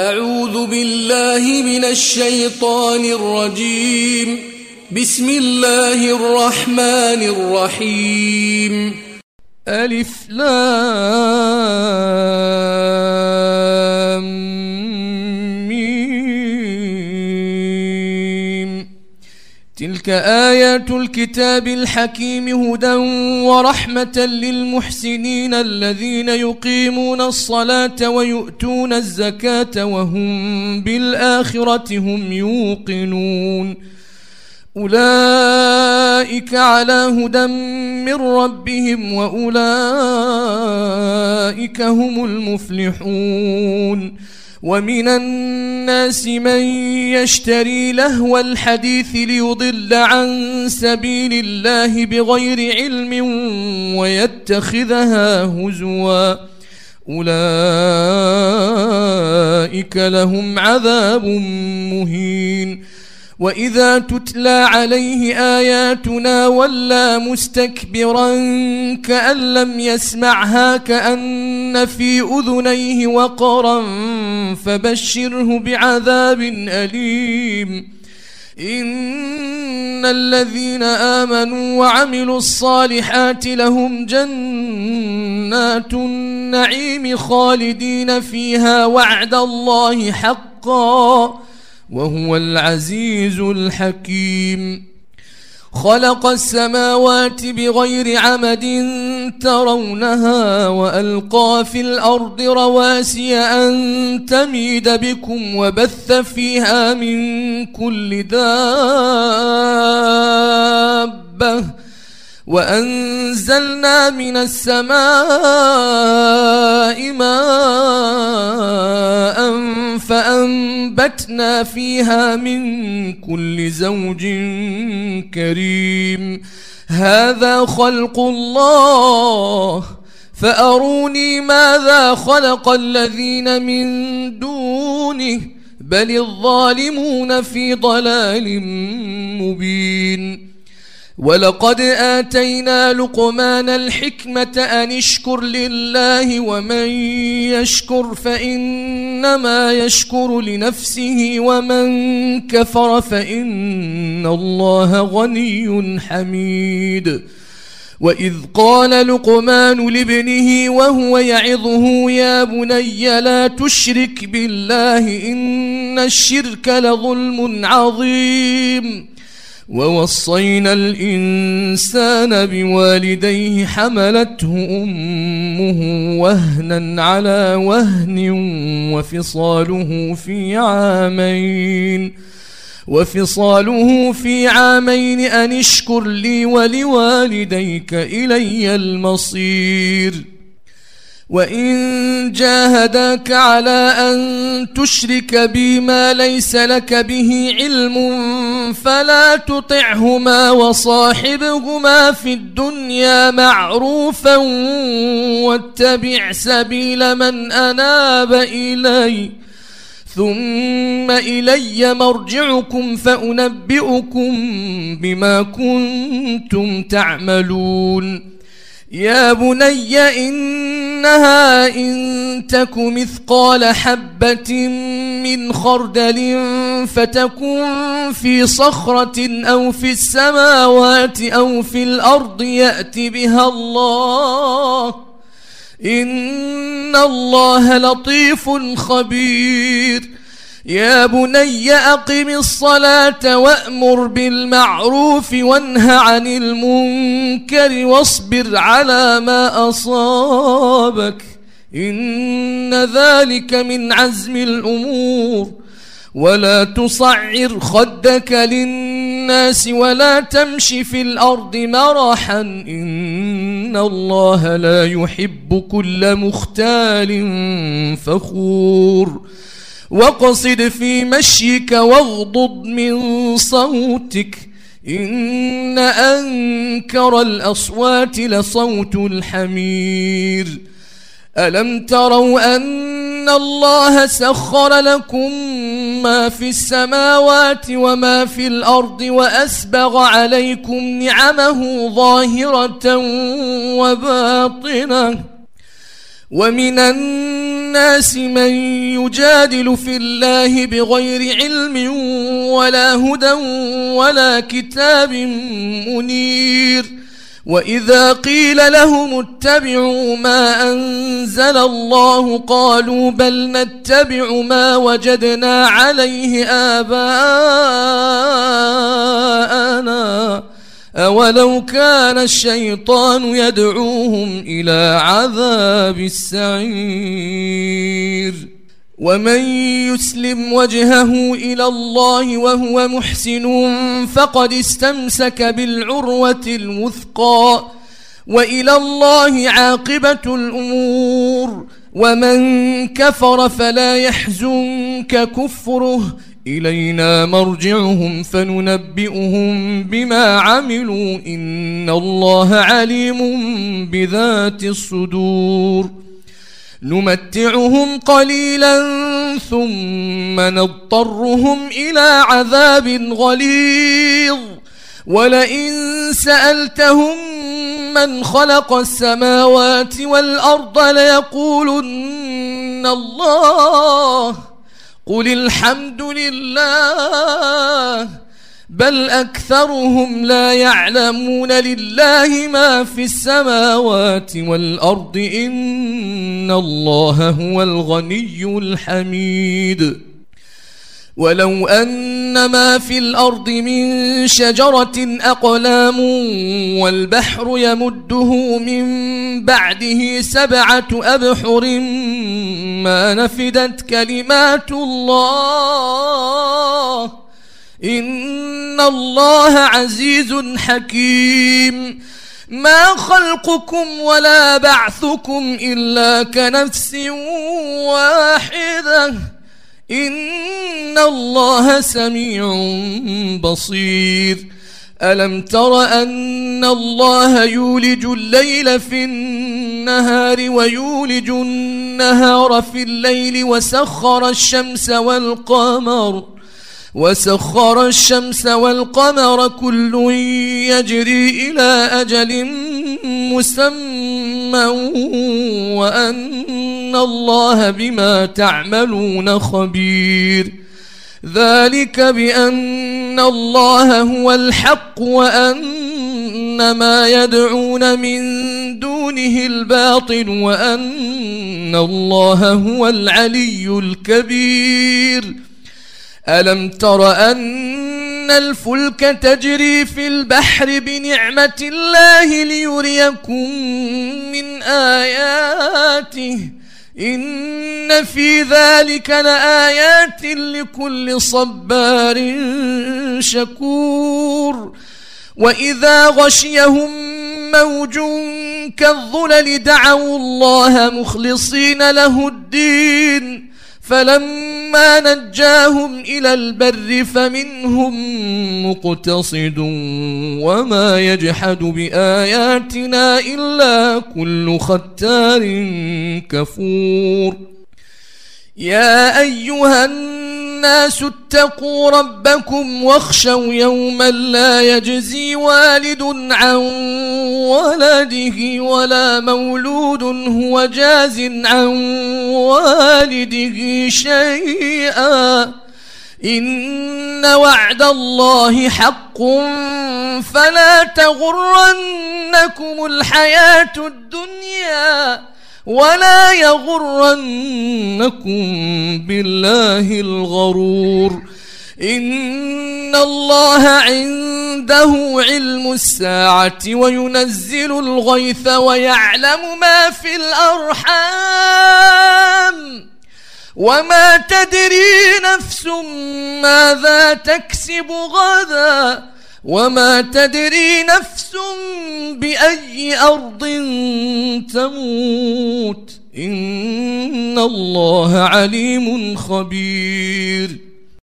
أعوذ بالله من الشيطان الرجيم. بسم الله الرحمن الرحيم. ألف لام ميم. تلك آيات الكتاب الحكيم هدى ورحمة للمحسنين الذين يقيمون الصلاة ويؤتون الزكاة وهم بالآخرة هم يوقنون. أولئك على هدى من ربهم وأولئك هم المفلحون. ومن الناس من يشتري لهو الحديث ليضل عن سبيل الله بغير علم ويتخذها هزوا أولئك لهم عذاب مهين. وإذا تتلى عليه آياتنا ولى مستكبرا كأن لم يسمعها كأن في أذنيه وقرا فبشره بعذاب أليم. إن الذين آمنوا وعملوا الصالحات لهم جنات النعيم خالدين فيها وعد الله حقا وهو العزيز الحكيم. خلق السماوات بغير عمد ترونها وألقى في الأرض رواسي أن تميد بكم وبث فيها من كل دابة وأنزلنا من السماء ماء فأنبتنا فيها من كل زوج كريم. هذا خلق الله فأروني ماذا خلق الذين من دونه بل الظالمون في ضلال مبين. ولقد آتينا لقمان الحكمة أن اشكر لله ومن يشكر فإنما يشكر لنفسه ومن كفر فإن الله غني حميد. وإذ قال لقمان لابنه وهو يعظه يا بني لا تشرك بالله إن الشرك لظلم عظيم. ووصينا الإنسان بوالديه حملته أمه وهنا على وهن وفصاله في عامين أن اشكر لي ولوالديك إلي المصير. وإن جاهداك على أن تشرك بي ما ليس لك به علم فلا تطعهما وصاحبهما في الدنيا معروفا واتبع سبيل من أناب إلي ثم إلي مرجعكم فأنبئكم بما كنتم تعملون. يا بني إنها إن تك مثقال حبة من خردل فتكن في صخرة أو في السماوات أو في الأرض يأت بها الله إن الله لطيف خبير. يا بني أقم الصلاة وأمر بالمعروف وانه عن المنكر واصبر على ما أصابك إن ذلك من عزم الأمور. ولا تصعر خدك للناس ولا تمش في الأرض مرحا إن الله لا يحب كل مختال فخور. واقصد في مشيك واغضض من صوتك إن أنكر الأصوات لصوت الحمير. ألم تروا أن الله سخر لكم ما في السماوات وما في الأرض وأسبغ عليكم نعمه ظاهرة وباطنة ومن الناس الناس من يجادل في الله بغير علم ولا هدى ولا كتاب منير وإذا قيل لهم اتبعوا ما أنزل الله قالوا بل نتبع ما وجدنا عليه آباءنا أولو كان الشيطان يدعوهم إلى عذاب السعير ومن يسلم وجهه إلى الله وهو محسن فقد استمسك بالعروة الوثقى وإلى الله عاقبة الأمور ومن كفر فلا يحزنك كفره إلينا مرجعهم فننبئهم بما عملوا إن الله عليم بذات الصدور نمتعهم قليلا ثم نضطرهم إلى عذاب غليظ ولئن سألتهم من خلق السماوات والأرض ليقولن الله قل الحمد لله بل أكثرهم لا يعلمون لله ما في السماوات والأرض إن الله هو الغني الحميد ولو أن ما في الأرض من شجرة أقلام والبحر يمده من بعده 7 أبحر ما نفدت كلمات الله إن الله عزيز حكيم ما خلقكم ولا بعثكم إلا كنفس واحدة إن الله سميع بصير ألم تر أن الله يولج الليل في النهار ويولج النهار في الليل وسخر الشمس والقمر كل يجري إلى أجل مسمى وأن الله بما تعملون خبير ذلك بأن الله هو الحق وأن ما يدعون من دونه الباطل وأن الله هو العلي الكبير ألم تر أن الفلك تجري في البحر بنعمة الله ليريكم من آياته إن في ذلك لآيات لكل صبار شكور وإذا غشيهم موج كالظلل دعوا الله مخلصين له الدين فلما نجاهم إلى البر فمنهم مقتصد وما يجحد بآياتنا إلا كل ختار كفور يا أيها الناس اتقوا ربكم واخشوا يوما لا يجزي والد عن ولده ولا مولود هو جاز عن والده شيئا إن وعد الله حق فلا تغرنكم الحياة الدنيا ولا يغرنكم بالله الغرور إن الله عنده علم الساعة وينزل الغيث ويعلم ما في الأرحام وما تدري نفس ماذا تكسب غدا وما تدري نفس بأي أرض تموت إن الله عليم خبير